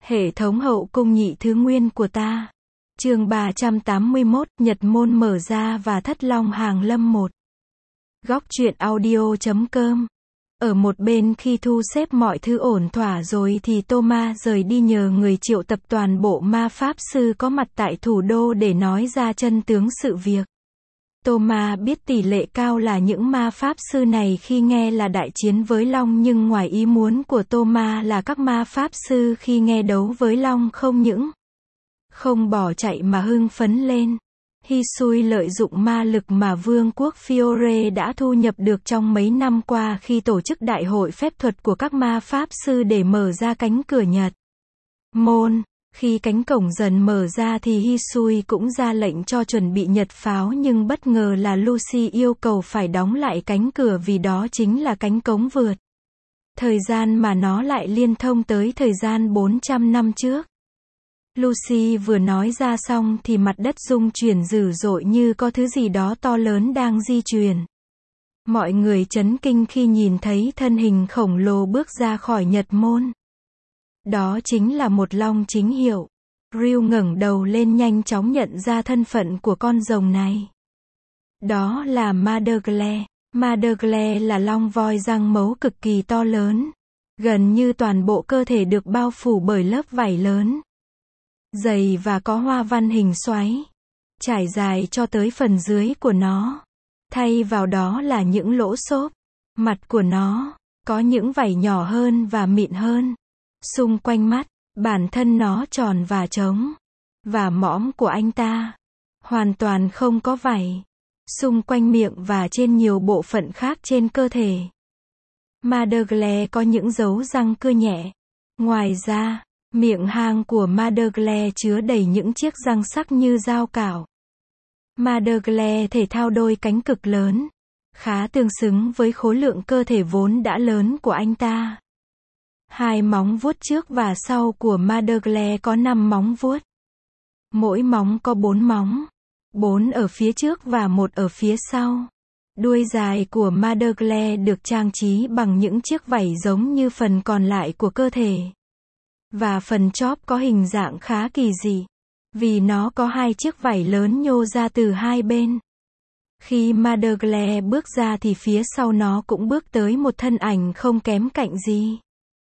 Hệ thống hậu cung nhị thứ nguyên của ta. Chương 381, Nhật môn mở ra và Thất Long hàng lâm 1. Góc truyện audio.com. Ở một bên khi thu xếp mọi thứ ổn thỏa rồi thì Thomas rời đi nhờ người triệu tập toàn bộ ma pháp sư có mặt tại thủ đô để nói ra chân tướng sự việc. Thomas biết tỷ lệ cao là những ma pháp sư này khi nghe là đại chiến với Long, nhưng ngoài ý muốn của Thomas là các ma pháp sư khi nghe đấu với Long không những không bỏ chạy mà hưng phấn lên. Hisui lợi dụng ma lực mà vương quốc Fiore đã thu nhập được trong mấy năm qua khi tổ chức đại hội phép thuật của các ma pháp sư để mở ra cánh cửa Nhật môn. Khi cánh cổng dần mở ra thì Hisui cũng ra lệnh cho chuẩn bị Nhật pháo, nhưng bất ngờ là Lucy yêu cầu phải đóng lại cánh cửa vì đó chính là cánh cống vượt thời gian mà nó lại liên thông tới thời gian 400 năm trước. Lucy vừa nói ra xong thì mặt đất rung chuyển dữ dội như có thứ gì đó to lớn đang di chuyển. Mọi người chấn kinh khi nhìn thấy thân hình khổng lồ bước ra khỏi Nhật môn. Đó chính là một long chính hiệu. Ryu ngẩng đầu lên nhanh chóng nhận ra thân phận của con rồng này. Đó là Madergle. Madergle là long voi răng mấu cực kỳ to lớn. Gần như toàn bộ cơ thể được bao phủ bởi lớp vảy lớn, dày và có hoa văn hình xoáy, trải dài cho tới phần dưới của nó. Thay vào đó là những lỗ xốp. Mặt của nó có những vảy nhỏ hơn và mịn hơn. Xung quanh mắt, bản thân nó tròn và trống. Và mõm của anh ta hoàn toàn không có vảy. Xung quanh miệng và trên nhiều bộ phận khác trên cơ thể, Madergle có những dấu răng cưa nhẹ. Ngoài ra, miệng hang của Madergle chứa đầy những chiếc răng sắc như dao cạo. Madergle thể thao đôi cánh cực lớn, khá tương xứng với khối lượng cơ thể vốn đã lớn của anh ta. Hai móng vuốt trước và sau của Madergle có 5 móng vuốt. Mỗi móng có 4 móng, 4 ở phía trước và 1 ở phía sau. Đuôi dài của Madergle được trang trí bằng những chiếc vảy giống như phần còn lại của cơ thể. Và phần chóp có hình dạng khá kỳ dị, vì nó có 2 chiếc vảy lớn nhô ra từ hai bên. Khi Madergle bước ra thì phía sau nó cũng bước tới một thân ảnh không kém cạnh gì.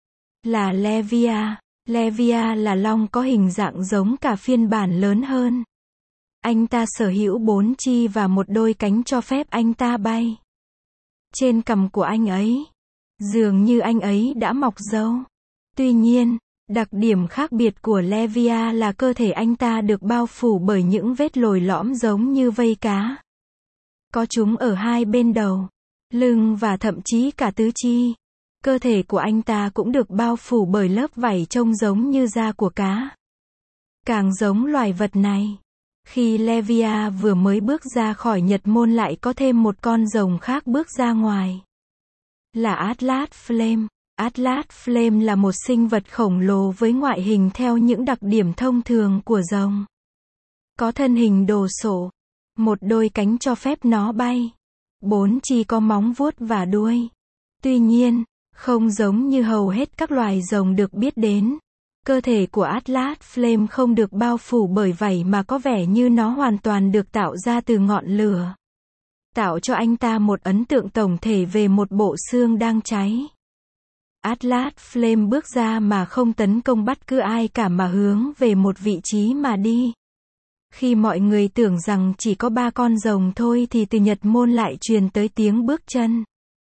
Là Levia. Levia là long có hình dạng giống cả phiên bản lớn hơn. Anh ta sở hữu 4 chi và một đôi cánh cho phép anh ta bay. Trên cằm của anh ấy, dường như anh ấy đã mọc râu. Tuy nhiên, đặc điểm khác biệt của Levia là cơ thể anh ta được bao phủ bởi những vết lồi lõm giống như vây cá. Có chúng ở hai bên đầu, lưng và thậm chí cả tứ chi. Cơ thể của anh ta cũng được bao phủ bởi lớp vảy trông giống như da của cá. Càng giống loài vật này. Khi Levia vừa mới bước ra khỏi Nhật môn lại có thêm một con rồng khác bước ra ngoài. Là Atlas Flame. Atlas Flame là một sinh vật khổng lồ với ngoại hình theo những đặc điểm thông thường của rồng. Có thân hình đồ sộ, một đôi cánh cho phép nó bay, 4 chi có móng vuốt và đuôi. Tuy nhiên, không giống như hầu hết các loài rồng được biết đến, cơ thể của Atlas Flame không được bao phủ bởi vảy mà có vẻ như nó hoàn toàn được tạo ra từ ngọn lửa, tạo cho anh ta một ấn tượng tổng thể về một bộ xương đang cháy. Atlas Flame bước ra mà không tấn công bất cứ ai cả mà hướng về một vị trí mà đi. Khi mọi người tưởng rằng chỉ có 3 con rồng thôi thì từ Nhật môn lại truyền tới tiếng bước chân.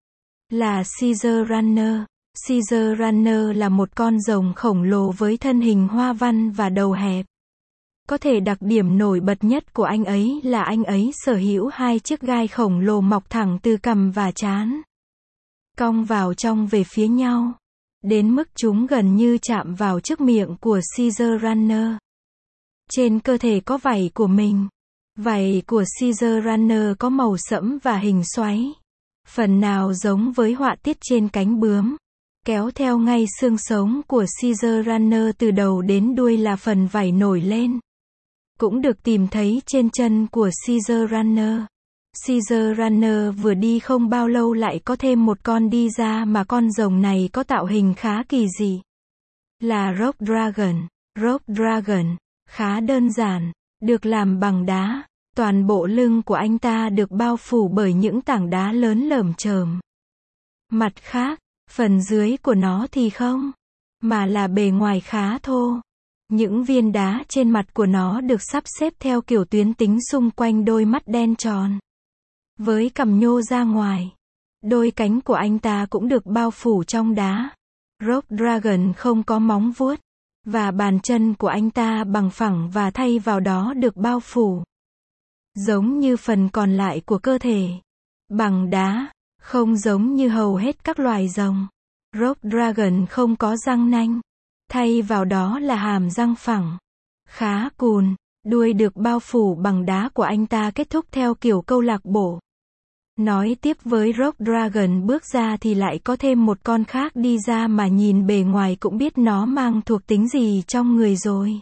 Là Caesar Runner. Caesar Runner là một con rồng khổng lồ với thân hình hoa văn và đầu hẹp. Có thể đặc điểm nổi bật nhất của anh ấy là anh ấy sở hữu 2 chiếc gai khổng lồ mọc thẳng từ cằm và trán, cong vào trong về phía nhau, đến mức chúng gần như chạm vào trước miệng của Caesar Runner. Trên cơ thể có vảy của mình. Vảy của Caesar Runner có màu sẫm và hình xoáy, phần nào giống với họa tiết trên cánh bướm. Kéo theo ngay xương sống của Caesar Runner từ đầu đến đuôi là phần vảy nổi lên. Cũng được tìm thấy trên chân của Caesar Runner. Caesar Runner vừa đi không bao lâu lại có thêm một con đi ra mà con rồng này có tạo hình khá kỳ dị. là Rock Dragon. Rock Dragon, khá đơn giản, được làm bằng đá. Toàn bộ lưng của anh ta được bao phủ bởi những tảng đá lớn lởm chởm. Mặt khác, phần dưới của nó thì không, mà là bề ngoài khá thô. Những viên đá trên mặt của nó được sắp xếp theo kiểu tuyến tính xung quanh đôi mắt đen tròn, với cằm nhô ra ngoài. Đôi cánh của anh ta cũng được bao phủ trong đá. Rock Dragon không có móng vuốt, và bàn chân của anh ta bằng phẳng và thay vào đó được bao phủ, giống như phần còn lại của cơ thể, bằng đá, không giống như hầu hết các loài rồng. Rock Dragon không có răng nanh, thay vào đó là hàm răng phẳng, khá cùn. Đuôi được bao phủ bằng đá của anh ta kết thúc theo kiểu câu lạc bộ. Nói tiếp với Rock Dragon bước ra thì lại có thêm một con khác đi ra mà nhìn bề ngoài cũng biết nó mang thuộc tính gì trong người rồi.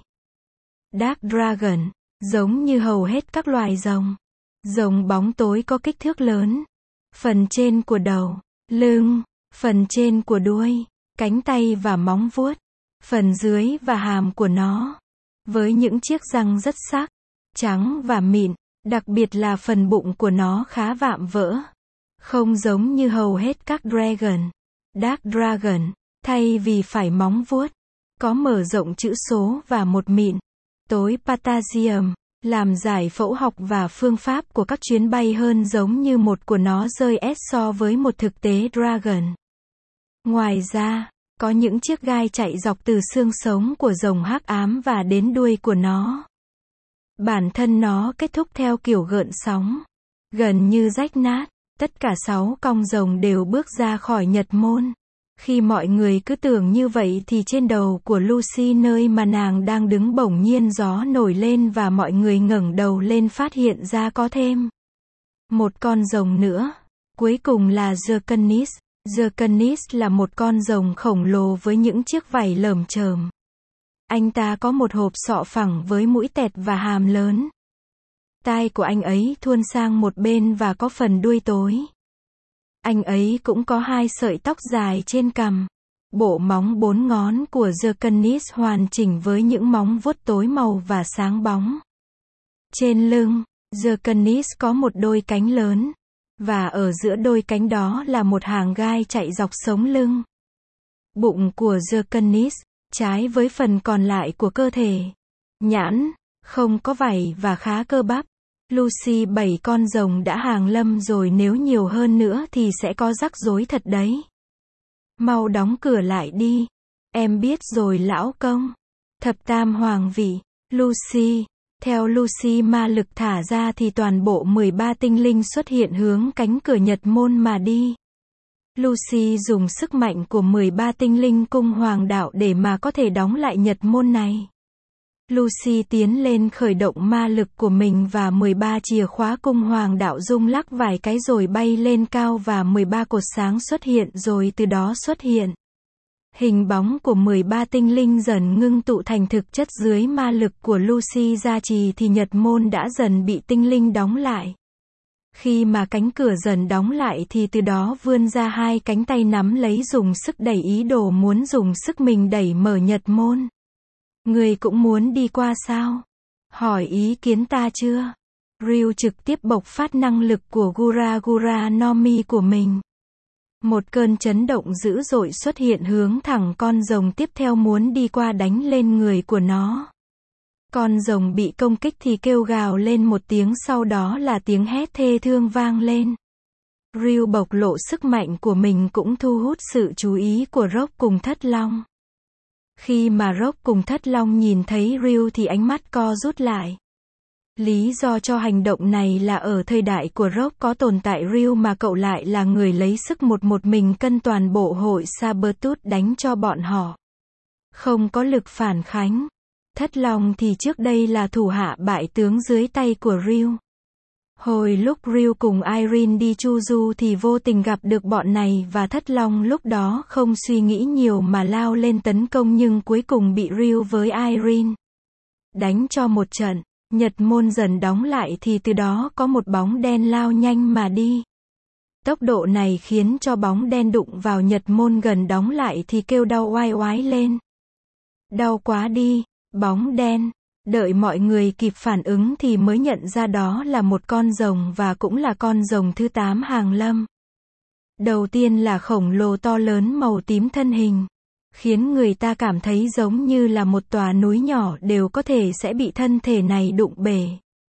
Dark Dragon, giống như hầu hết các loài rồng. Rồng bóng tối có kích thước lớn. Phần trên của đầu, lưng, phần trên của đuôi, cánh tay và móng vuốt, phần dưới và hàm của nó, với những chiếc răng rất sắc, trắng và mịn. Đặc biệt là phần bụng của nó khá vạm vỡ. Không giống như hầu hết các dragon. Dark Dragon, thay vì phải móng vuốt, có mở rộng chữ số và một mịn tối potassium, làm giải phẫu học và phương pháp của các chuyến bay hơn giống như một của nó rơi S so với một thực tế dragon. Ngoài ra, có những chiếc gai chạy dọc từ xương sống của rồng hắc ám và đến đuôi của nó. Bản thân nó kết thúc theo kiểu gợn sóng, gần như rách nát. Tất cả 6 cong rồng đều bước ra khỏi Nhật môn. Khi mọi người cứ tưởng như vậy thì trên đầu của Lucy nơi mà nàng đang đứng bỗng nhiên gió nổi lên và mọi người ngẩng đầu lên phát hiện ra có thêm một con rồng nữa. Cuối cùng là Draconis. Draconis là một con rồng khổng lồ với những chiếc vảy lởm chởm. Anh ta có một hộp sọ phẳng với mũi tẹt và hàm lớn. Tai của anh ấy thuôn sang một bên và có phần đuôi tối. Anh ấy cũng có 2 sợi tóc dài trên cằm. Bộ móng 4 ngón của Draconis hoàn chỉnh với những móng vuốt tối màu và sáng bóng. Trên lưng, Draconis có một đôi cánh lớn, và ở giữa đôi cánh đó là một hàng gai chạy dọc sống lưng. Bụng của Draconis, trái với phần còn lại của cơ thể, nhẵn, không có vảy và khá cơ bắp. Lucy 7 con rồng đã hàng lâm rồi, nếu nhiều hơn nữa thì sẽ có rắc rối thật đấy. Mau đóng cửa lại đi. Em biết rồi lão công. Thập tam hoàng vị, Lucy. Theo Lucy ma lực thả ra thì toàn bộ 13 tinh linh xuất hiện hướng cánh cửa Nhật môn mà đi. Lucy dùng sức mạnh của 13 tinh linh cung hoàng đạo để mà có thể đóng lại Nhật môn này. Lucy tiến lên khởi động ma lực của mình và 13 chìa khóa cung hoàng đạo rung lắc vài cái rồi bay lên cao và 13 cột sáng xuất hiện rồi từ đó xuất hiện. Hình bóng của 13 tinh linh dần ngưng tụ thành thực chất dưới ma lực của Lucy gia trì thì Nhật môn đã dần bị tinh linh đóng lại. Khi mà cánh cửa dần đóng lại thì từ đó vươn ra 2 cánh tay nắm lấy dùng sức đẩy ý đồ muốn dùng sức mình đẩy mở Nhật môn. Người cũng muốn đi qua sao? Hỏi ý kiến ta chưa? Ryu trực tiếp bộc phát năng lực của Gura Gura no Mi của mình. Một cơn chấn động dữ dội xuất hiện hướng thẳng con rồng tiếp theo muốn đi qua đánh lên người của nó. Con rồng bị công kích thì kêu gào lên một tiếng, sau đó là tiếng hét thê thương vang lên. Ryu bộc lộ sức mạnh của mình cũng thu hút sự chú ý của Rock cùng Thất Long. Khi mà Rock cùng Thất Long nhìn thấy Ryu thì ánh mắt co rút lại. Lý do cho hành động này là ở thời đại của Rock có tồn tại Ryu mà cậu lại là người lấy sức một mình cân toàn bộ hội Sabertooth đánh cho bọn họ. Không có lực phản kháng. Thất Long thì trước đây là thủ hạ bại tướng dưới tay của Ryu. Hồi lúc Ryu cùng Irene đi chu du thì vô tình gặp được bọn này và Thất Long lúc đó không suy nghĩ nhiều mà lao lên tấn công nhưng cuối cùng bị Ryu với Irene đánh cho một trận. Nhật môn dần đóng lại thì từ đó có một bóng đen lao nhanh mà đi. Tốc độ này khiến cho bóng đen đụng vào Nhật môn gần đóng lại thì kêu đau oai oái lên. Đau quá đi, bóng đen. Đợi mọi người kịp phản ứng thì mới nhận ra đó là một con rồng và cũng là con rồng thứ 8 hàng lâm. Đầu tiên là khổng lồ to lớn màu tím thân hình, khiến người ta cảm thấy giống như là một tòa núi nhỏ đều có thể sẽ bị thân thể này đụng bể.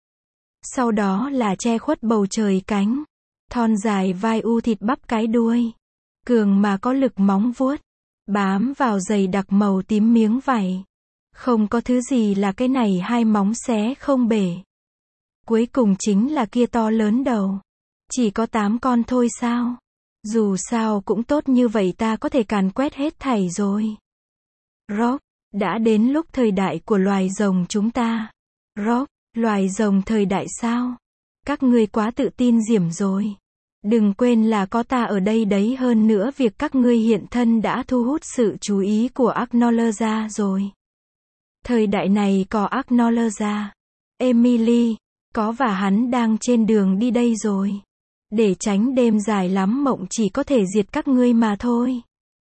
Sau đó là che khuất bầu trời cánh, thon dài vai u thịt bắp cái đuôi, cường mà có lực móng vuốt, bám vào dày đặc màu tím miếng vảy. Không có thứ gì là cái này hai móng xé không bể. Cuối cùng chính là kia to lớn đầu. Chỉ có 8 con thôi sao? Dù sao cũng tốt như vậy ta có thể càn quét hết thảy rồi. Rock, đã đến lúc thời đại của loài rồng chúng ta. Rock, loài rồng thời đại sao? Các ngươi quá tự tin diểm rồi. Đừng quên là có ta ở đây đấy, hơn nữa việc các ngươi hiện thân đã thu hút sự chú ý của Acknowledge rồi. Thời đại này có Acknowledge, Emily, có và hắn đang trên đường đi đây rồi. Để tránh đêm dài lắm mộng chỉ có thể diệt các ngươi mà thôi.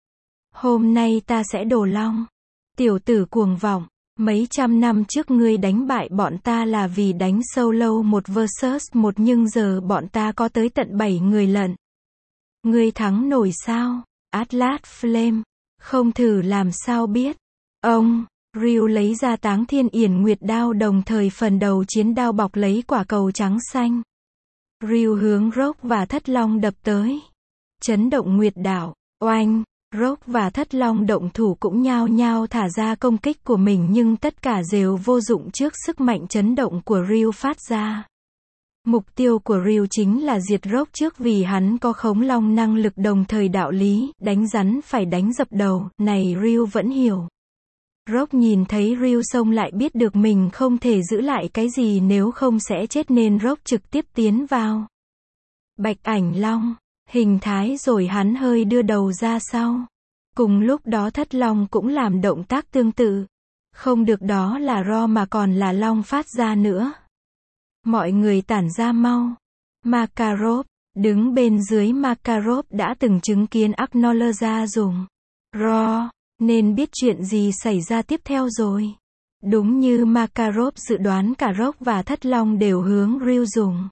Hôm nay ta sẽ đổ long. Tiểu tử cuồng vọng, mấy trăm năm trước ngươi đánh bại bọn ta là vì đánh solo một versus một nhưng giờ bọn ta có tới tận 7 người lận. Ngươi thắng nổi sao? Atlas Flame, không thử làm sao biết. Ông Ryu lấy ra Táng Thiên Yển Nguyệt đao, đồng thời phần đầu chiến đao bọc lấy quả cầu trắng xanh. Ryu hướng Rock và Thất Long đập tới. Chấn động Nguyệt đảo, oanh, Rock và Thất Long động thủ cũng nhao nhao thả ra công kích của mình nhưng tất cả đều vô dụng trước sức mạnh chấn động của Ryu phát ra. Mục tiêu của Ryu chính là diệt Rock trước vì hắn có khống long năng lực, đồng thời đạo lý, đánh rắn phải đánh dập đầu, này Ryu vẫn hiểu. Rock nhìn thấy Ryu xông lại biết được mình không thể giữ lại cái gì nếu không sẽ chết nên Rock trực tiếp tiến vào. Bạch ảnh long, hình thái rồi hắn hơi đưa đầu ra sau. Cùng lúc đó Thất Long cũng làm động tác tương tự. Không được, đó là ro mà còn là long phát ra nữa. Mọi người tản ra mau. Makarov, đứng bên dưới Makarov đã từng chứng kiến Acknowledge dùng ro, nên biết chuyện gì xảy ra tiếp theo rồi. Đúng như Makarov dự đoán, cả Rock và Thất Long đều hướng Ryu dùng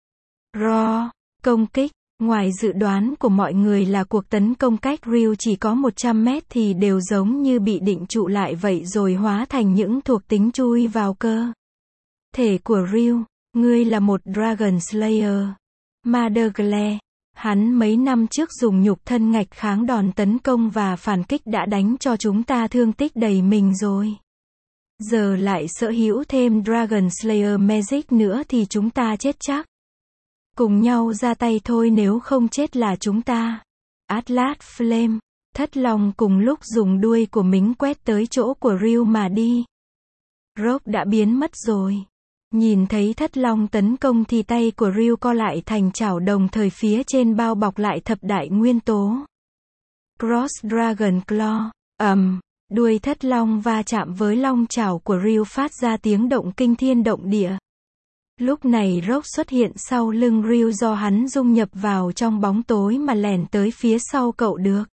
ro công kích. Ngoài dự đoán của mọi người là cuộc tấn công cách Ryu chỉ có 100 mét thì đều giống như bị định trụ lại vậy rồi hóa thành những thuộc tính chui vào cơ thể của Ryu. Ngươi là một Dragon Slayer. Motherglare, hắn mấy năm trước dùng nhục thân ngạch kháng đòn tấn công và phản kích đã đánh cho chúng ta thương tích đầy mình rồi. Giờ lại sở hữu thêm Dragon Slayer Magic nữa thì chúng ta chết chắc. Cùng nhau ra tay thôi, nếu không chết là chúng ta. Atlas Flame, Thất Long cùng lúc dùng đuôi của mình quét tới chỗ của Ryu mà đi. Rock đã biến mất rồi. Nhìn thấy Thất Long tấn công thì tay của Ryu co lại thành chảo, đồng thời phía trên bao bọc lại thập đại nguyên tố. Cross Dragon Claw, đuôi Thất Long va chạm với long chảo của Ryu phát ra tiếng động kinh thiên động địa. Lúc này Rock xuất hiện sau lưng Ryu do hắn dung nhập vào trong bóng tối mà lẻn tới phía sau cậu được.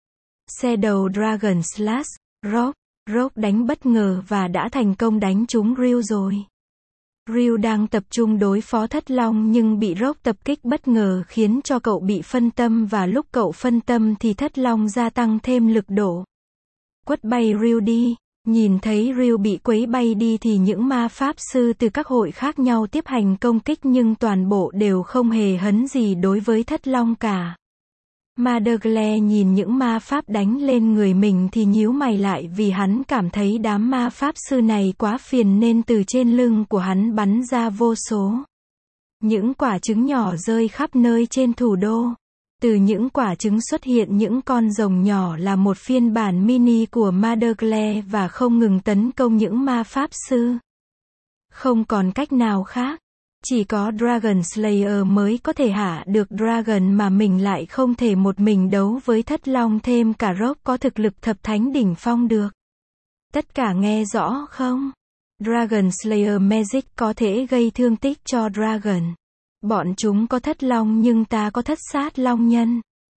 Shadow Dragon Slash, Rock đánh bất ngờ và đã thành công đánh trúng Ryu rồi. Ryu đang tập trung đối phó Thất Long nhưng bị Rock tập kích bất ngờ khiến cho cậu bị phân tâm, và lúc cậu phân tâm thì Thất Long gia tăng thêm lực độ. Quất bay Ryu đi. Nhìn thấy Ryu bị quấy bay đi thì những ma pháp sư từ các hội khác nhau tiếp hành công kích nhưng toàn bộ đều không hề hấn gì đối với Thất Long cả. Motherglare nhìn những ma pháp đánh lên người mình thì nhíu mày lại vì hắn cảm thấy đám ma pháp sư này quá phiền nên từ trên lưng của hắn bắn ra vô số những quả trứng nhỏ rơi khắp nơi trên thủ đô. Từ những quả trứng xuất hiện những con rồng nhỏ là một phiên bản mini của Motherglare và không ngừng tấn công những ma pháp sư. Không còn cách nào khác. Chỉ có Dragon Slayer mới có thể hạ được Dragon mà mình lại không thể một mình đấu với Thất Long, thêm cả Rock có thực lực thập thánh đỉnh phong được. Tất cả nghe rõ không? Dragon Slayer Magic có thể gây thương tích cho Dragon. Bọn chúng có Thất Long nhưng ta có Thất Sát Long Nhân.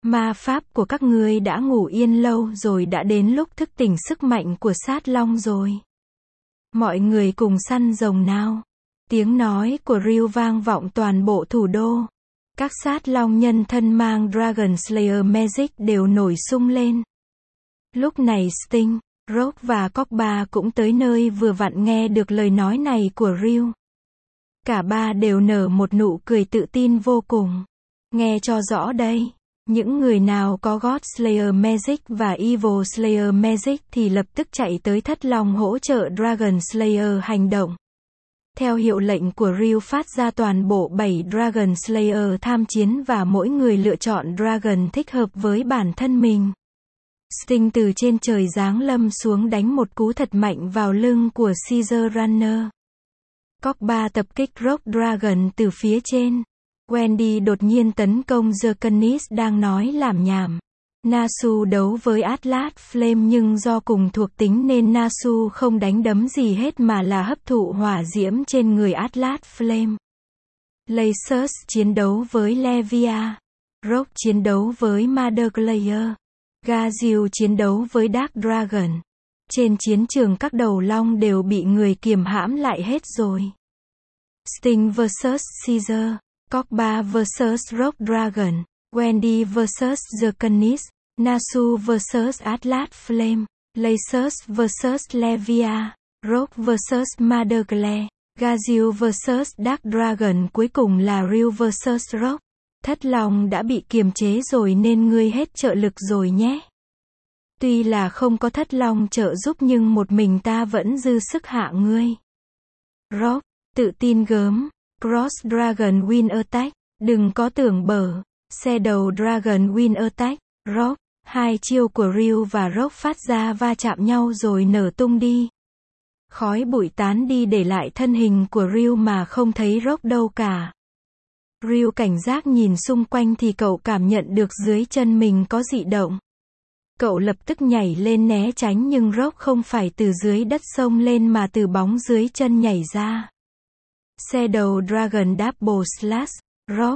Ma pháp của các ngươi đã ngủ yên lâu rồi, đã đến lúc thức tỉnh sức mạnh của sát long rồi. Mọi người cùng săn rồng nào. Tiếng nói của Ryu vang vọng toàn bộ thủ đô. Các sát long nhân thân mang Dragon Slayer Magic đều nổi sung lên. Lúc này Sting, Rock và Cobra cũng tới nơi vừa vặn nghe được lời nói này của Ryu. Cả ba đều nở một nụ cười tự tin vô cùng. Nghe cho rõ đây. Những người nào có God Slayer Magic và Evil Slayer Magic thì lập tức chạy tới Thất Long hỗ trợ Dragon Slayer hành động. Theo hiệu lệnh của Ryu phát ra, toàn bộ 7 Dragon Slayer tham chiến và mỗi người lựa chọn Dragon thích hợp với bản thân mình. Sting từ trên trời giáng lâm xuống đánh một cú thật mạnh vào lưng của Caesar Runner. Cobra tập kích Rock Dragon từ phía trên. Wendy đột nhiên tấn công Draconis đang nói lảm nhảm. Nasu đấu với Atlas Flame nhưng do cùng thuộc tính nên Nasu không đánh đấm gì hết mà là hấp thụ hỏa diễm trên người Atlas Flame. Lasers chiến đấu với Levia. Rock chiến đấu với Mother Slayer. Gazil chiến đấu với Dark Dragon. Trên chiến trường các đầu long đều bị người kiềm hãm lại hết rồi. Sting vs Caesar. Cobra vs Rock Dragon. Wendy vs Draconis. Nasu vs Atlas Flame. Lasers vs Levia. Rock vs Mother Glare. Gazil vs Dark Dragon. Cuối cùng là Ryu vs Rock. Thất Long đã bị kiềm chế rồi nên ngươi hết trợ lực rồi nhé. Tuy là không có Thất Long trợ giúp nhưng một mình ta vẫn dư sức hạ ngươi. Rock, tự tin gớm. Cross Dragon Wind Attack. Đừng có tưởng bở. Xe đầu Dragon Wind Attack. Rock. Hai chiêu của Ryu và Rock phát ra va chạm nhau rồi nở tung đi. Khói bụi tán đi để lại thân hình của Ryu mà không thấy Rock đâu cả. Ryu cảnh giác nhìn xung quanh thì cậu cảm nhận được dưới chân mình có dị động. Cậu lập tức nhảy lên né tránh nhưng Rock không phải từ dưới đất xông lên mà từ bóng dưới chân nhảy ra. Xe đầu Dragon Double Slash. Rock.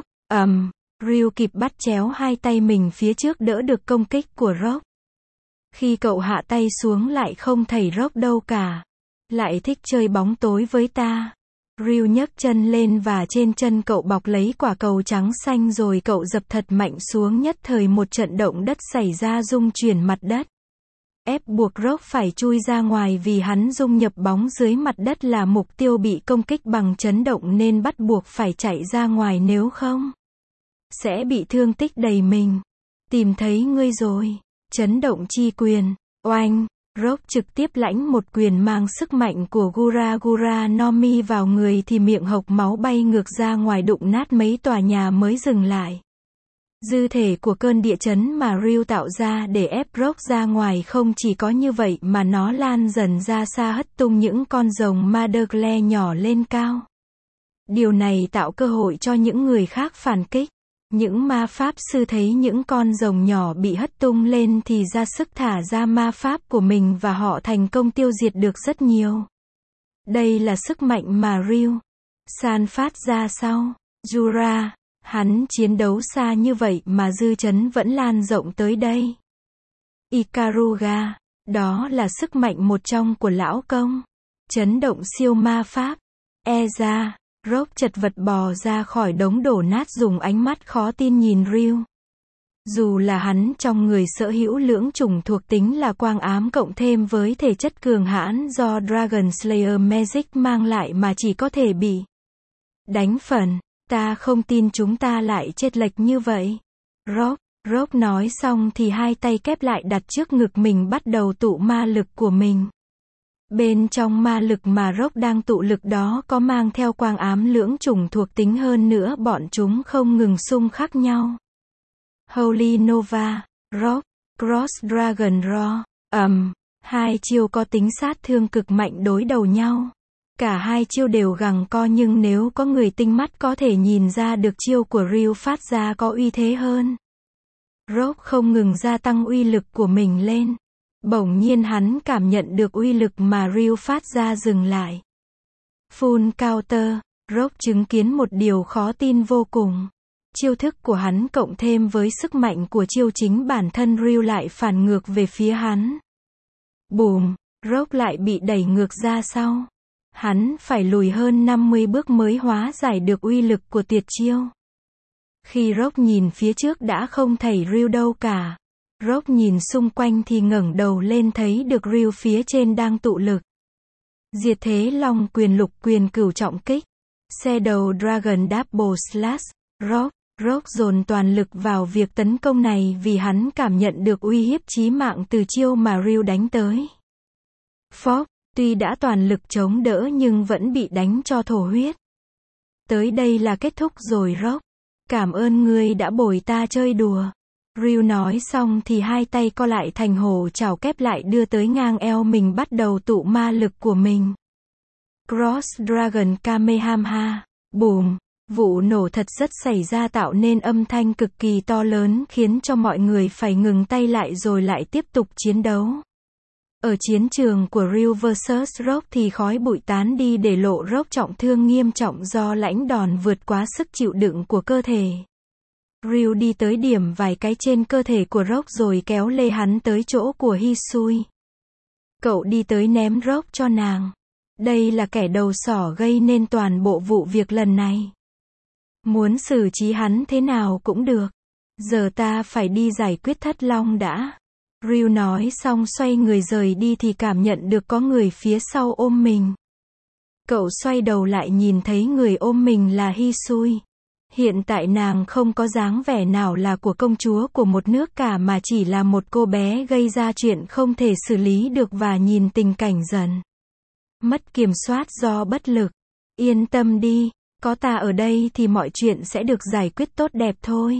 Ryu kịp bắt chéo hai tay mình phía trước đỡ được công kích của Rock. Khi cậu hạ tay xuống lại không thấy Rock đâu cả. Lại thích chơi bóng tối với ta. Ryu nhấc chân lên và trên chân cậu bọc lấy quả cầu trắng xanh rồi cậu dập thật mạnh xuống, nhất thời một trận động đất xảy ra rung chuyển mặt đất. Ép buộc Rock phải chui ra ngoài vì hắn dung nhập bóng dưới mặt đất là mục tiêu bị công kích bằng chấn động nên bắt buộc phải chạy ra ngoài nếu không sẽ bị thương tích đầy mình. Tìm thấy ngươi rồi. Chấn động chi quyền. Oanh. Rock trực tiếp lãnh một quyền mang sức mạnh của Gura Gura no Mi vào người thì miệng hộc máu bay ngược ra ngoài đụng nát mấy tòa nhà mới dừng lại. Dư thể của cơn địa chấn mà Ryu tạo ra để ép Rock ra ngoài không chỉ có như vậy mà nó lan dần ra xa hất tung những con rồng Mother Glare nhỏ lên cao. Điều này tạo cơ hội cho những người khác phản kích. Những ma pháp sư thấy những con rồng nhỏ bị hất tung lên thì ra sức thả ra ma pháp của mình và họ thành công tiêu diệt được rất nhiều. Đây là sức mạnh mà Ryu San phát ra sau Jura. Hắn chiến đấu xa như vậy mà dư chấn vẫn lan rộng tới đây. Ikaruga. Đó là sức mạnh một trong của lão công. Chấn động siêu ma pháp. Eza. Rock chật vật bò ra khỏi đống đổ nát dùng ánh mắt khó tin nhìn Ryu. Dù là hắn trong người sở hữu lưỡng chủng thuộc tính là quang ám cộng thêm với thể chất cường hãn do Dragon Slayer Magic mang lại mà chỉ có thể bị đánh phần. Ta không tin chúng ta lại chênh lệch như vậy. Rock nói xong thì hai tay kép lại đặt trước ngực mình bắt đầu tụ ma lực của mình. Bên trong ma lực mà Rock đang tụ lực đó có mang theo quang ám lưỡng chủng thuộc tính hơn nữa bọn chúng không ngừng xung khắc nhau. Holy Nova, Rock, Cross Dragon Raw, hai chiêu có tính sát thương cực mạnh đối đầu nhau. Cả hai chiêu đều gằng co nhưng nếu có người tinh mắt có thể nhìn ra được chiêu của Ryu phát ra có uy thế hơn. Rock không ngừng gia tăng uy lực của mình lên. Bỗng nhiên hắn cảm nhận được uy lực mà Ryu phát ra dừng lại. Full counter. Rock chứng kiến một điều khó tin vô cùng. Chiêu thức của hắn cộng thêm với sức mạnh của chiêu chính bản thân Ryu lại phản ngược về phía hắn. Bùm, Rock lại bị đẩy ngược ra sau. Hắn phải lùi hơn 50 bước mới hóa giải được uy lực của tuyệt chiêu. Khi Rock nhìn phía trước đã không thấy Ryu đâu cả. Rock nhìn xung quanh thì ngẩng đầu lên thấy được Ryu phía trên đang tụ lực. Diệt thế long quyền lục quyền cửu trọng kích. Shadow Dragon Double Slash. Rock dồn toàn lực vào việc tấn công này vì hắn cảm nhận được uy hiếp chí mạng từ chiêu mà Ryu đánh tới. Fox, tuy đã toàn lực chống đỡ nhưng vẫn bị đánh cho thổ huyết. Tới đây là kết thúc rồi Rock. Cảm ơn ngươi đã bồi ta chơi đùa. Ryu nói xong thì hai tay co lại thành hổ chảo kép lại đưa tới ngang eo mình bắt đầu tụ ma lực của mình. Cross Dragon Kamehameha. Bùm. Vụ nổ thật rất xảy ra tạo nên âm thanh cực kỳ to lớn khiến cho mọi người phải ngừng tay lại rồi lại tiếp tục chiến đấu. Ở chiến trường của Ryu vs Rock thì khói bụi tán đi để lộ Rock trọng thương nghiêm trọng do lãnh đòn vượt quá sức chịu đựng của cơ thể. Ryu đi tới điểm vài cái trên cơ thể của Rock rồi kéo lê hắn tới chỗ của Hisui. Cậu đi tới ném Rock cho nàng. Đây là kẻ đầu sỏ gây nên toàn bộ vụ việc lần này. Muốn xử trí hắn thế nào cũng được. Giờ ta phải đi giải quyết Thất Long đã. Ryu nói xong xoay người rời đi thì cảm nhận được có người phía sau ôm mình. Cậu xoay đầu lại nhìn thấy người ôm mình là Hisui. Hiện tại nàng không có dáng vẻ nào là của công chúa của một nước cả mà chỉ là một cô bé gây ra chuyện không thể xử lý được và nhìn tình cảnh dần mất kiểm soát do bất lực. Yên tâm đi, có ta ở đây thì mọi chuyện sẽ được giải quyết tốt đẹp thôi.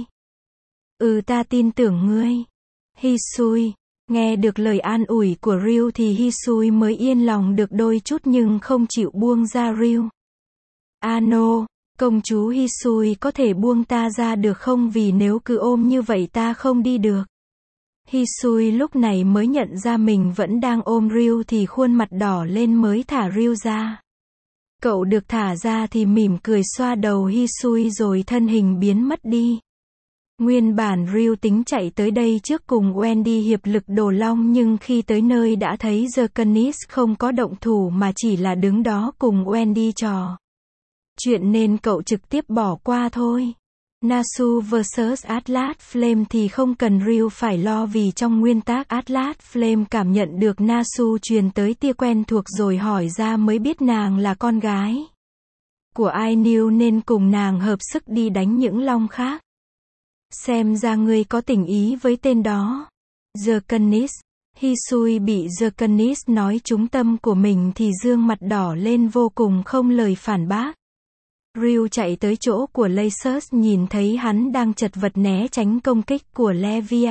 Ta tin tưởng ngươi. Hisui. Nghe được lời an ủi của Ryu thì Hisui mới yên lòng được đôi chút nhưng không chịu buông ra Ryu. Ano, công chúa Hisui có thể buông ta ra được không vì nếu cứ ôm như vậy ta không đi được. Hisui lúc này mới nhận ra mình vẫn đang ôm Ryu thì khuôn mặt đỏ lên mới thả Ryu ra. Cậu được thả ra thì mỉm cười xoa đầu Hisui rồi thân hình biến mất đi. Nguyên bản Ryu tính chạy tới đây trước cùng Wendy hiệp lực đồ long nhưng khi tới nơi đã thấy Zirconis không có động thủ mà chỉ là đứng đó cùng Wendy trò chuyện nên cậu trực tiếp bỏ qua thôi. Nasu vs Atlas Flame thì không cần Ryu phải lo vì trong nguyên tác Atlas Flame cảm nhận được Nasu truyền tới tia quen thuộc rồi hỏi ra mới biết nàng là con gái của Ainyu nên cùng nàng hợp sức đi đánh những long khác. Xem ra ngươi có tình ý với tên đó. Zirconis. Hisui bị Zirconis nói trúng tâm của mình thì dương mặt đỏ lên vô cùng không lời phản bác. Ryu chạy tới chỗ của Lasers nhìn thấy hắn đang chật vật né tránh công kích của Levia.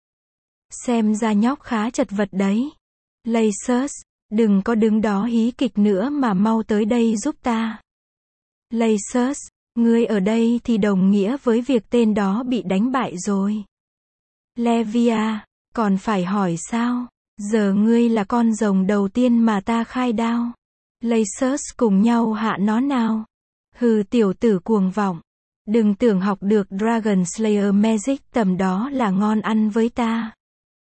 Xem ra nhóc khá chật vật đấy. Lasers, đừng có đứng đó hí kịch nữa mà mau tới đây giúp ta. Lasers, ngươi ở đây thì đồng nghĩa với việc tên đó bị đánh bại rồi. Levia, còn phải hỏi sao? Giờ ngươi là con rồng đầu tiên mà ta khai đao. Lasers cùng nhau hạ nó nào. Hừ tiểu tử cuồng vọng. Đừng tưởng học được Dragon Slayer Magic tầm đó là ngon ăn với ta.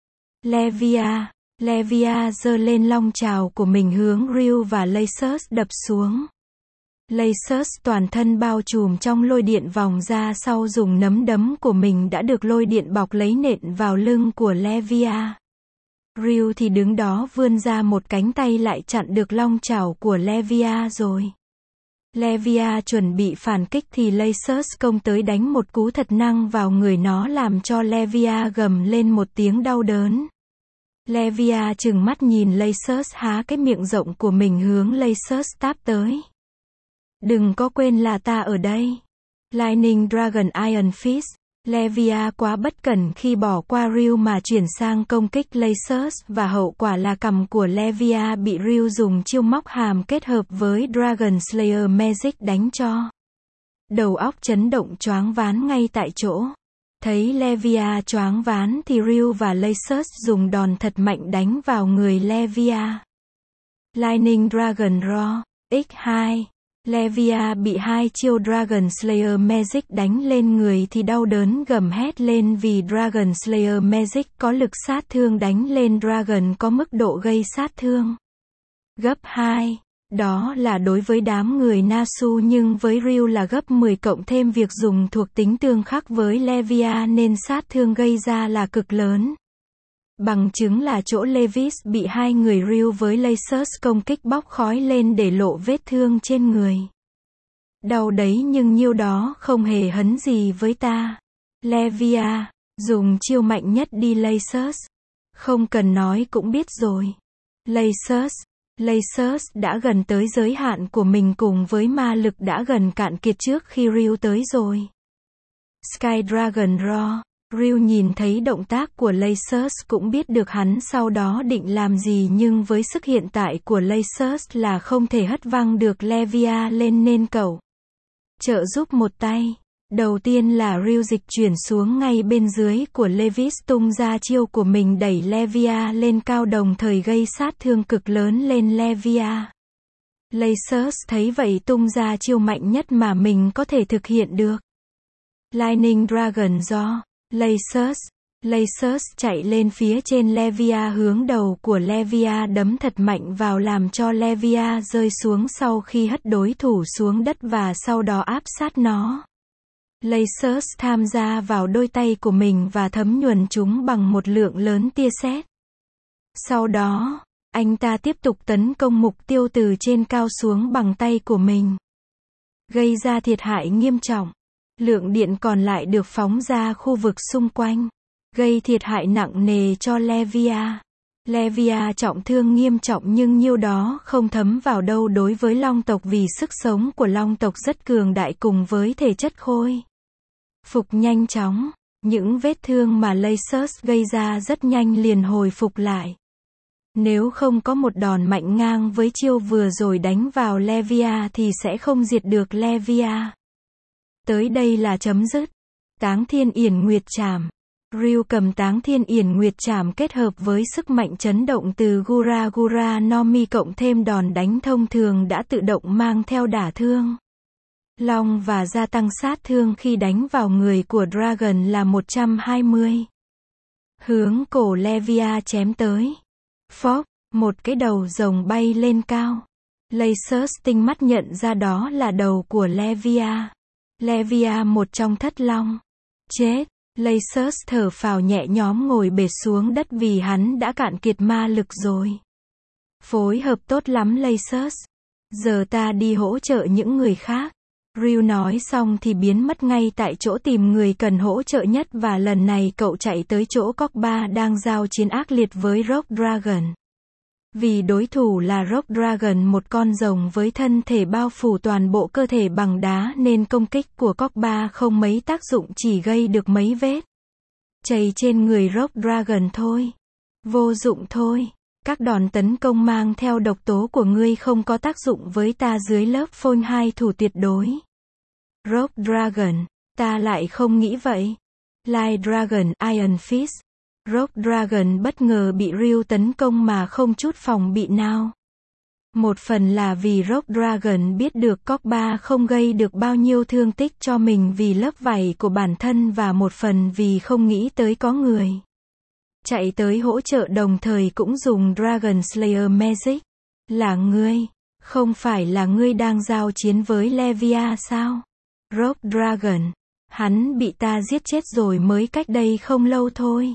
Levia giơ lên long trào của mình hướng Ryu và Lasers đập xuống. Lasers toàn thân bao trùm trong lôi điện vòng ra sau dùng nắm đấm của mình đã được lôi điện bọc lấy nện vào lưng của Levia. Ryu thì đứng đó vươn ra một cánh tay lại chặn được long trảo của Levia rồi. Levia chuẩn bị phản kích thì Lasers công tới đánh một cú thật năng vào người nó làm cho Levia gầm lên một tiếng đau đớn. Levia trừng mắt nhìn Lasers há cái miệng rộng của mình hướng Lasers táp tới. Đừng có quên là ta ở đây. Lightning Dragon Iron Fist. Levia quá bất cẩn khi bỏ qua Ryu mà chuyển sang công kích Lasers và hậu quả là cằm của Levia bị Ryu dùng chiêu móc hàm kết hợp với Dragon Slayer Magic đánh cho. Đầu óc chấn động choáng váng ngay tại chỗ. Thấy Levia choáng váng thì Ryu và Lasers dùng đòn thật mạnh đánh vào người Levia. Lightning Dragon Roar. X2. Levia bị hai chiêu Dragon Slayer Magic đánh lên người thì đau đớn gầm hét lên vì Dragon Slayer Magic có lực sát thương đánh lên Dragon có mức độ gây sát thương gấp 2. Đó là đối với đám người Nasu, nhưng với Ryu là gấp 10 cộng thêm việc dùng thuộc tính tương khắc với Levia nên sát thương gây ra là cực lớn. Bằng chứng là chỗ Levis bị hai người Ryu với lasers công kích bốc khói lên để lộ vết thương trên người. Đau đấy nhưng nhiêu đó không hề hấn gì với ta. Levia, dùng chiêu mạnh nhất đi lasers. Không cần nói cũng biết rồi. Lasers đã gần tới giới hạn của mình cùng với ma lực đã gần cạn kiệt trước khi Ryu tới rồi. Sky Dragon Raw. Ryu nhìn thấy động tác của lasers cũng biết được hắn sau đó định làm gì, nhưng với sức hiện tại của lasers là không thể hất văng được Levia lên nên cậu trợ giúp một tay. Đầu tiên là Ryu dịch chuyển xuống ngay bên dưới của Levis tung ra chiêu của mình đẩy Levia lên cao đồng thời gây sát thương cực lớn lên Levia. Lasers thấy vậy tung ra chiêu mạnh nhất mà mình có thể thực hiện được. Lightning Dragon Jaw. Lasers chạy lên phía trên Levia hướng đầu của Levia đấm thật mạnh vào làm cho Levia rơi xuống sau khi hất đối thủ xuống đất và sau đó áp sát nó. Lasers tham gia vào đôi tay của mình và thấm nhuần chúng bằng một lượng lớn tia sét. Sau đó, anh ta tiếp tục tấn công mục tiêu từ trên cao xuống bằng tay của mình, gây ra thiệt hại nghiêm trọng. Lượng điện còn lại được phóng ra khu vực xung quanh, gây thiệt hại nặng nề cho Levia. Levia trọng thương nghiêm trọng nhưng nhiêu đó không thấm vào đâu đối với long tộc vì sức sống của long tộc rất cường đại cùng với thể chất khôi phục nhanh chóng. Những vết thương mà lasers gây ra rất nhanh liền hồi phục lại. Nếu không có một đòn mạnh ngang với chiêu vừa rồi đánh vào Levia thì sẽ không diệt được Levia. Tới đây là chấm dứt. Táng Thiên Yển Nguyệt Trảm. Ryu cầm Táng Thiên Yển Nguyệt Trảm kết hợp với sức mạnh chấn động từ Gura Gura no Mi cộng thêm đòn đánh thông thường đã tự động mang theo đả thương long và gia tăng sát thương khi đánh vào người của Dragon là 120. Hướng cổ Levia chém tới. Phốc, một cái đầu rồng bay lên cao. Lasers tinh mắt nhận ra đó là đầu của Levia. Levia một trong thất long. Chết. Lasers thở phào nhẹ nhõm ngồi bệt xuống đất vì hắn đã cạn kiệt ma lực rồi. Phối hợp tốt lắm Lasers. Giờ ta đi hỗ trợ những người khác. Ryu nói xong thì biến mất ngay tại chỗ tìm người cần hỗ trợ nhất và lần này cậu chạy tới chỗ Cobra đang giao chiến ác liệt với Rock Dragon. Vì đối thủ là Rock Dragon, một con rồng với thân thể bao phủ toàn bộ cơ thể bằng đá nên công kích của Cobra không mấy tác dụng, chỉ gây được mấy vết chày trên người Rock Dragon thôi. Vô dụng thôi. Các đòn tấn công mang theo độc tố của ngươi không có tác dụng với ta dưới lớp phôi 2 thủ tuyệt đối. Rock Dragon, ta lại không nghĩ vậy. Light Dragon Iron Fist. Rock Dragon bất ngờ bị Ryu tấn công mà không chút phòng bị nào. Một phần là vì Rock Dragon biết được Cobra không gây được bao nhiêu thương tích cho mình vì lớp vảy của bản thân và một phần vì không nghĩ tới có người chạy tới hỗ trợ đồng thời cũng dùng Dragon Slayer Magic. Là ngươi? Không phải là ngươi đang giao chiến với Levia sao? Rock Dragon. Hắn bị ta giết chết rồi mới cách đây không lâu thôi.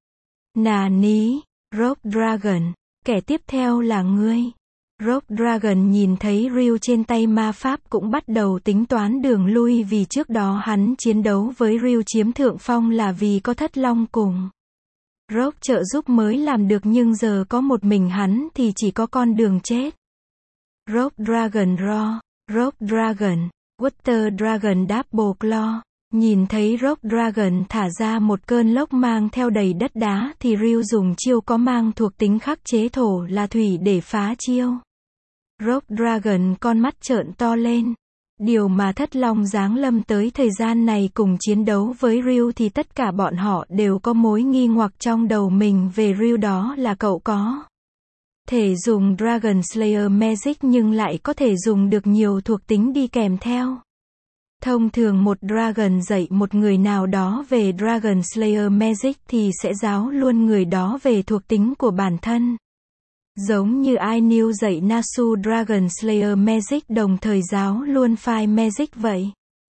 Nà ní. Rock Dragon. Kẻ tiếp theo là ngươi. Rock Dragon nhìn thấy Ryu trên tay ma pháp cũng bắt đầu tính toán đường lui vì trước đó hắn chiến đấu với Ryu chiếm thượng phong là vì có thất long cùng Rock trợ giúp mới làm được, nhưng giờ có một mình hắn thì chỉ có con đường chết. Rock Dragon Raw. Rock Dragon. Water Dragon Double Claw. Nhìn thấy Rock Dragon thả ra một cơn lốc mang theo đầy đất đá thì Ryu dùng chiêu có mang thuộc tính khắc chế thổ là thủy để phá chiêu. Rock Dragon con mắt trợn to lên. Điều mà thất long giáng lâm tới thời gian này cùng chiến đấu với Ryu thì tất cả bọn họ đều có mối nghi hoặc trong đầu mình về Ryu, đó là cậu có Thể dùng Dragon Slayer Magic nhưng lại có thể dùng được nhiều thuộc tính đi kèm theo. Thông thường một Dragon dạy một người nào đó về Dragon Slayer Magic thì sẽ giáo luôn người đó về thuộc tính của bản thân. Giống như Ainil dạy Nasu Dragon Slayer Magic đồng thời giáo luôn Fire Magic vậy.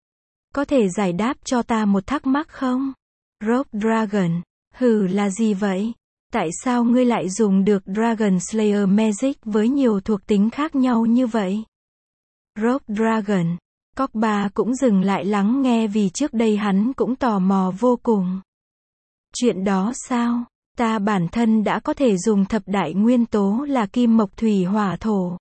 Có thể giải đáp cho ta một thắc mắc không? Rogue Dragon. Hừ, là gì vậy? Tại sao ngươi lại dùng được Dragon Slayer Magic với nhiều thuộc tính khác nhau như vậy? Rogue Dragon. Cogba cũng dừng lại lắng nghe vì trước đây hắn cũng tò mò vô cùng. Chuyện đó sao? Ta bản thân đã có thể dùng thập đại nguyên tố là kim mộc thủy hỏa thổ,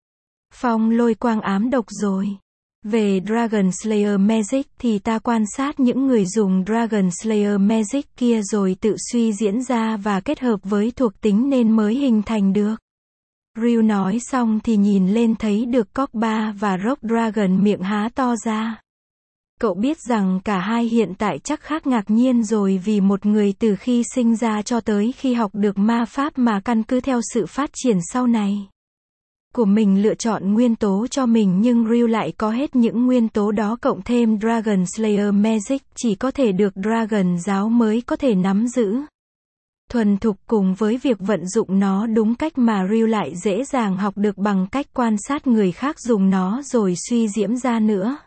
phong lôi quang ám độc rồi. Về Dragon Slayer Magic thì ta quan sát những người dùng Dragon Slayer Magic kia rồi tự suy diễn ra và kết hợp với thuộc tính nên mới hình thành được. Ryu nói xong thì nhìn lên thấy được Cogba và Rogue Dragon miệng há to ra. Cậu biết rằng cả hai hiện tại chắc khác ngạc nhiên rồi vì một người từ khi sinh ra cho tới khi học được ma pháp mà căn cứ theo sự phát triển sau này của mình lựa chọn nguyên tố cho mình nhưng Ryu lại có hết những nguyên tố đó cộng thêm Dragon Slayer Magic chỉ có thể được Dragon giáo mới có thể nắm giữ. Thuần thục cùng với việc vận dụng nó đúng cách mà Ryu lại dễ dàng học được bằng cách quan sát người khác dùng nó rồi suy diễn ra nữa.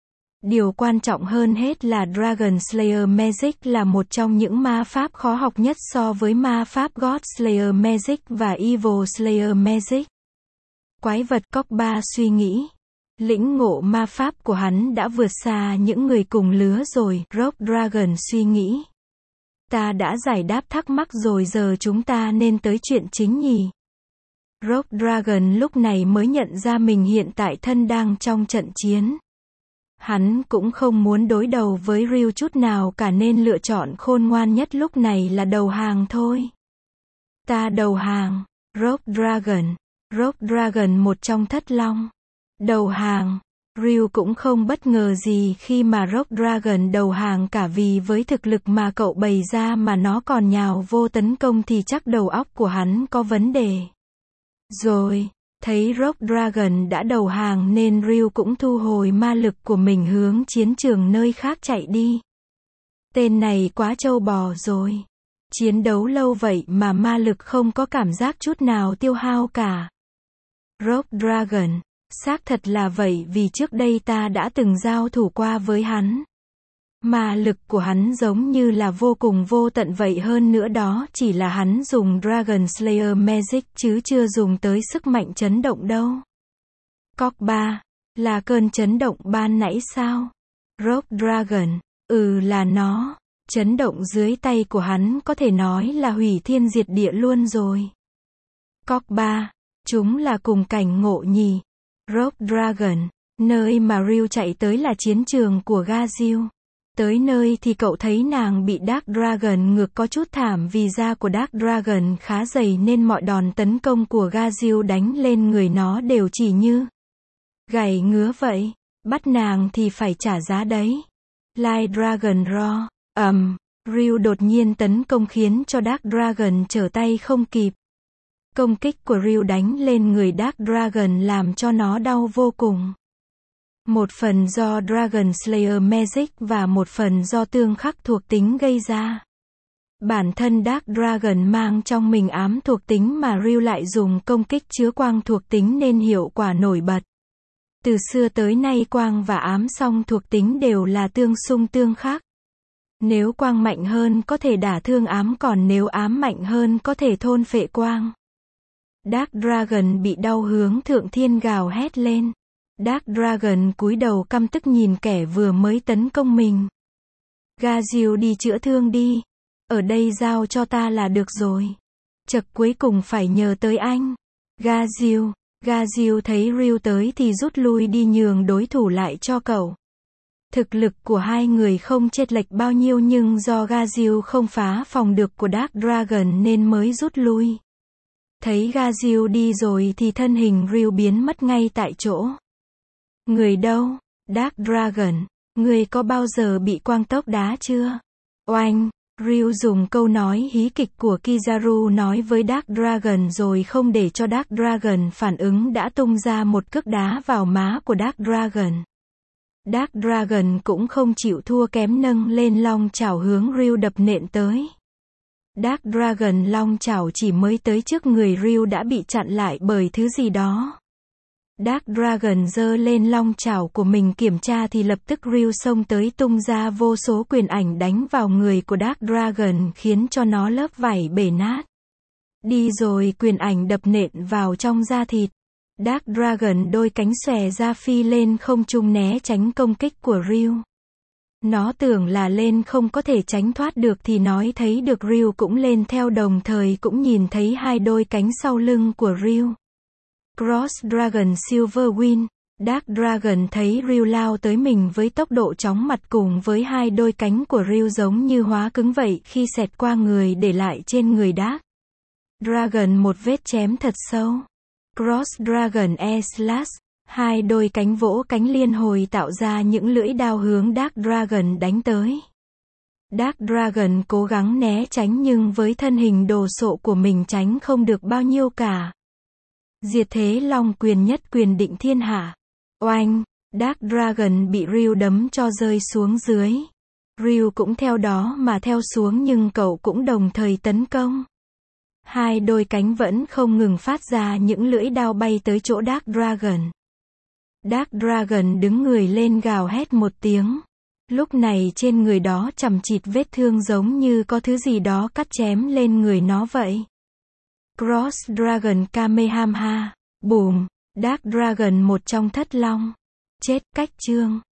Điều quan trọng hơn hết là Dragon Slayer Magic là một trong những ma pháp khó học nhất so với ma pháp God Slayer Magic và Evil Slayer Magic. Quái vật Cogba suy nghĩ. Lĩnh ngộ ma pháp của hắn đã vượt xa những người cùng lứa rồi, Rogue Dragon suy nghĩ. Ta đã giải đáp thắc mắc rồi giờ chúng ta nên tới chuyện chính nhỉ. Rogue Dragon lúc này mới nhận ra mình hiện tại thân đang trong trận chiến. Hắn cũng không muốn đối đầu với Ryu chút nào cả nên lựa chọn khôn ngoan nhất lúc này là đầu hàng thôi. Ta đầu hàng. Rogue Dragon. Rogue Dragon một trong thất long. Đầu hàng. Ryu cũng không bất ngờ gì khi mà Rogue Dragon đầu hàng cả vì với thực lực mà cậu bày ra mà nó còn nhào vô tấn công thì chắc đầu óc của hắn có vấn đề. Rồi, thấy Rogue Dragon đã đầu hàng nên Ryu cũng thu hồi ma lực của mình hướng chiến trường nơi khác chạy đi. Tên này quá trâu bò rồi. Chiến đấu lâu vậy mà ma lực không có cảm giác chút nào tiêu hao cả. Rogue Dragon. Xác thật là vậy vì trước đây ta đã từng giao thủ qua với hắn. Ma lực của hắn giống như là vô cùng vô tận vậy hơn nữa đó chỉ là hắn dùng Dragon Slayer Magic chứ chưa dùng tới sức mạnh chấn động đâu. Cogba. Là cơn chấn động ban nãy sao? Rogue Dragon. Là nó. Chấn động dưới tay của hắn có thể nói là hủy thiên diệt địa luôn rồi. Cogba. Chúng là cùng cảnh ngộ nhỉ. Rogue Dragon. Nơi mà Ryu chạy tới là chiến trường của Gaziu. Tới nơi thì cậu thấy nàng bị Dark Dragon ngược có chút thảm vì da của Dark Dragon khá dày nên mọi đòn tấn công của Gaziu đánh lên người nó đều chỉ như gảy ngứa vậy. Bắt nàng thì phải trả giá đấy. Light Dragon Raw. Ryu đột nhiên tấn công khiến cho Dark Dragon trở tay không kịp. Công kích của Ryu đánh lên người Dark Dragon làm cho nó đau vô cùng. Một phần do Dragon Slayer Magic và một phần do tương khắc thuộc tính gây ra. Bản thân Dark Dragon mang trong mình ám thuộc tính mà Ryu lại dùng công kích chứa quang thuộc tính nên hiệu quả nổi bật. Từ xưa tới nay quang và ám song thuộc tính đều là tương xung tương khắc. Nếu quang mạnh hơn có thể đả thương ám còn nếu ám mạnh hơn có thể thôn phệ quang. Dark Dragon bị đau hướng thượng thiên gào hét lên. Dark Dragon cúi đầu căm tức nhìn kẻ vừa mới tấn công mình. Gaziu đi chữa thương đi. Ở đây giao cho ta là được rồi. Chật cuối cùng phải nhờ tới anh. Gaziu thấy Ryu tới thì rút lui đi nhường đối thủ lại cho cậu. Thực lực của hai người không chênh lệch bao nhiêu nhưng do Gaziu không phá phòng được của Dark Dragon nên mới rút lui. Thấy Gaziu đi rồi thì thân hình Ryu biến mất ngay tại chỗ. Người đâu? Dark Dragon. Người có bao giờ bị quang tốc đá chưa? Oanh! Ryu dùng câu nói hí kịch của Kizaru nói với Dark Dragon rồi không để cho Dark Dragon phản ứng đã tung ra một cước đá vào má của Dark Dragon. Dark Dragon cũng không chịu thua kém nâng lên long chảo hướng Ryu đập nện tới. Dark Dragon long chảo chỉ mới tới trước người Ryu đã bị chặn lại bởi thứ gì đó. Dark Dragon giơ lên long chảo của mình kiểm tra thì lập tức Ryu xông tới tung ra vô số quyền ảnh đánh vào người của Dark Dragon khiến cho nó lớp vảy bể nát. Đi rồi quyền ảnh đập nện vào trong da thịt. Dark Dragon đôi cánh xòe ra phi lên không trung né tránh công kích của Ryu. Nó tưởng là lên không có thể tránh thoát được thì nói thấy được Ryu cũng lên theo đồng thời cũng nhìn thấy hai đôi cánh sau lưng của Ryu. Cross Dragon Silver Wing. Dark Dragon thấy Ryu lao tới mình với tốc độ chóng mặt cùng với hai đôi cánh của Ryu giống như hóa cứng vậy khi xẹt qua người để lại trên người Dark Dragon một vết chém thật sâu. Cross Dragon Air Slash. Hai đôi cánh vỗ cánh liên hồi tạo ra những lưỡi đao hướng Dark Dragon đánh tới. Dark Dragon cố gắng né tránh nhưng với thân hình đồ sộ của mình tránh không được bao nhiêu cả. Diệt thế long quyền nhất quyền định thiên hạ. Oanh! Dark Dragon bị Ryu đấm cho rơi xuống dưới. Ryu cũng theo đó mà theo xuống nhưng cậu cũng đồng thời tấn công. Hai đôi cánh vẫn không ngừng phát ra những lưỡi đao bay tới chỗ Dark Dragon. Dark Dragon đứng người lên gào hét một tiếng. Lúc này trên người đó chằm chịt vết thương giống như có thứ gì đó cắt chém lên người nó vậy. Cross Dragon Kamehameha. Bùm! Dark Dragon một trong thất long. Chết, cách chương.